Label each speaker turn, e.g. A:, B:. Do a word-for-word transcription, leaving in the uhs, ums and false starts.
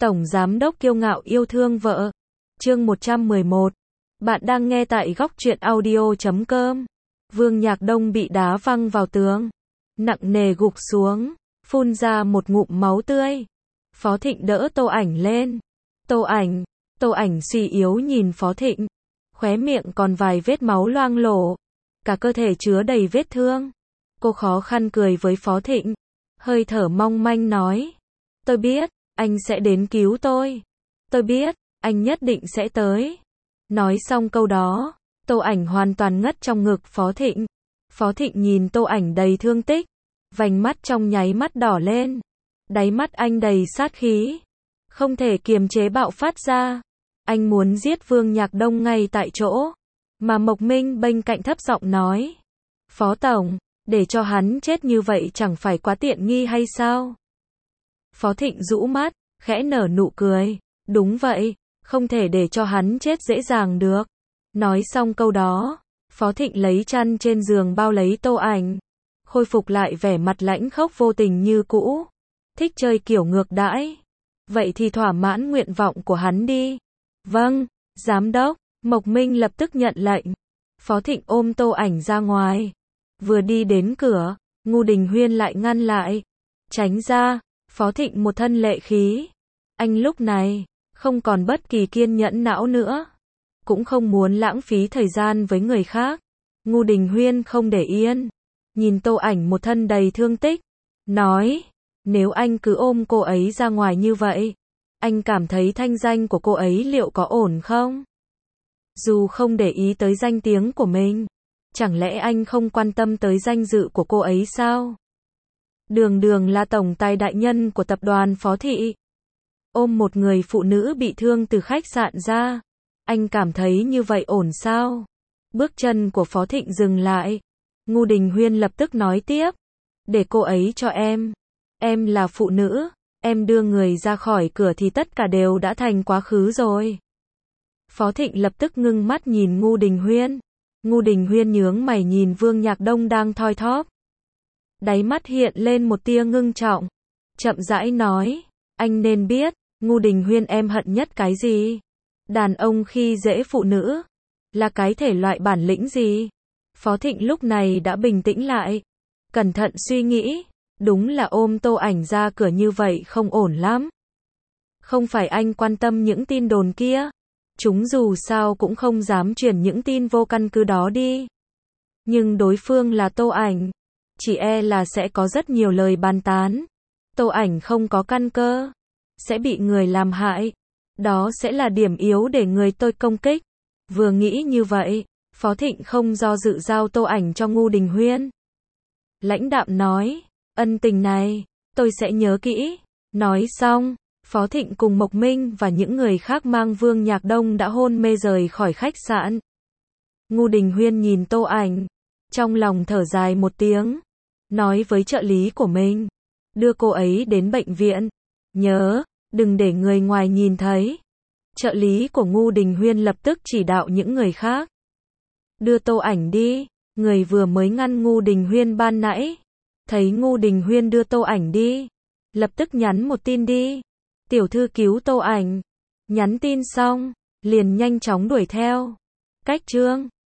A: Tổng giám đốc kiêu ngạo yêu thương vợ. Chương một trăm mười một. Bạn đang nghe tại góc truyện audio chấm com. Vương Nhạc Đông bị đá văng vào tường, nặng nề gục xuống, phun ra một ngụm máu tươi. Phó Thịnh đỡ Tô Ảnh lên. Tô Ảnh, Tô Ảnh suy yếu nhìn Phó Thịnh, khóe miệng còn vài vết máu loang lổ, cả cơ thể chứa đầy vết thương. Cô khó khăn cười với Phó Thịnh, hơi thở mong manh nói: "Tôi biết, anh sẽ đến cứu tôi. Tôi biết, anh nhất định sẽ tới." Nói xong câu đó, Tô Ảnh hoàn toàn ngất trong ngực Phó Thịnh. Phó Thịnh nhìn Tô Ảnh đầy thương tích, vành mắt trong nháy mắt đỏ lên. Đáy mắt anh đầy sát khí, không thể kiềm chế bạo phát ra. Anh muốn giết Vương Nhạc Đông ngay tại chỗ. Mà Mộc Minh bên cạnh thấp giọng nói: "Phó tổng, để cho hắn chết như vậy chẳng phải quá tiện nghi hay sao?" Phó Thịnh rũ mắt, khẽ nở nụ cười: "Đúng vậy, không thể để cho hắn chết dễ dàng được." Nói xong câu đó, Phó Thịnh lấy chăn trên giường bao lấy Tô Ảnh, khôi phục lại vẻ mặt lãnh khốc vô tình như cũ. Thích chơi kiểu ngược đãi, vậy thì thỏa mãn nguyện vọng của hắn đi. "Vâng, giám đốc." Mộc Minh lập tức nhận lệnh. Phó Thịnh ôm Tô Ảnh ra ngoài. Vừa đi đến cửa, Ngô Đình Huyên lại ngăn lại. "Tránh ra." Phó Thịnh một thân lệ khí. Anh lúc này không còn bất kỳ kiên nhẫn não nữa, cũng không muốn lãng phí thời gian với người khác. Ngô Đình Huyên không để yên, nhìn Tô Ảnh một thân đầy thương tích, nói: "Nếu anh cứ ôm cô ấy ra ngoài như vậy, anh cảm thấy thanh danh của cô ấy liệu có ổn không? Dù không để ý tới danh tiếng của mình, chẳng lẽ anh không quan tâm tới danh dự của cô ấy sao? Đường đường là tổng tài đại nhân của tập đoàn Phó Thị, ôm một người phụ nữ bị thương từ khách sạn ra, anh cảm thấy như vậy ổn sao?" Bước chân của Phó Thịnh dừng lại. Ngô Đình Huyên lập tức nói tiếp: "Để cô ấy cho em. Em là phụ nữ, em đưa người ra khỏi cửa thì tất cả đều đã thành quá khứ rồi." Phó Thịnh lập tức ngưng mắt nhìn Ngô Đình Huyên. Ngô Đình Huyên nhướng mày nhìn Vương Nhạc Đông đang thoi thóp. Đáy mắt hiện lên một tia ngưng trọng, chậm rãi nói: "Anh nên biết, Ngô Đình Huyên, em hận nhất cái gì? Đàn ông khi dễ phụ nữ, là cái thể loại bản lĩnh gì?" Phó Thịnh lúc này đã bình tĩnh lại, cẩn thận suy nghĩ, đúng là ôm Tô Ảnh ra cửa như vậy không ổn lắm. Không phải anh quan tâm những tin đồn kia, chúng dù sao cũng không dám truyền những tin vô căn cứ đó đi. Nhưng đối phương là Tô Ảnh, chỉ e là sẽ có rất nhiều lời bàn tán. Tô Ảnh không có căn cơ, sẽ bị người làm hại. Đó sẽ là điểm yếu để người tôi công kích. Vừa nghĩ như vậy, Phó Thịnh không do dự giao Tô Ảnh cho Ngô Đình Huyên. Lãnh đạm nói: "Ân tình này, tôi sẽ nhớ kỹ." Nói xong, Phó Thịnh cùng Mộc Minh và những người khác mang Vương Nhạc Đông đã hôn mê rời khỏi khách sạn. Ngô Đình Huyên nhìn Tô Ảnh, trong lòng thở dài một tiếng, nói với trợ lý của mình: "Đưa cô ấy đến bệnh viện. Nhớ, đừng để người ngoài nhìn thấy." Trợ lý của Ngô Đình Huyên lập tức chỉ đạo những người khác: "Đưa Tô Ảnh đi." Người vừa mới ngăn Ngô Đình Huyên ban nãy, thấy Ngô Đình Huyên đưa Tô Ảnh đi, lập tức nhắn một tin đi: "Tiểu thư cứu Tô Ảnh." Nhắn tin xong, liền nhanh chóng đuổi theo. Cách chương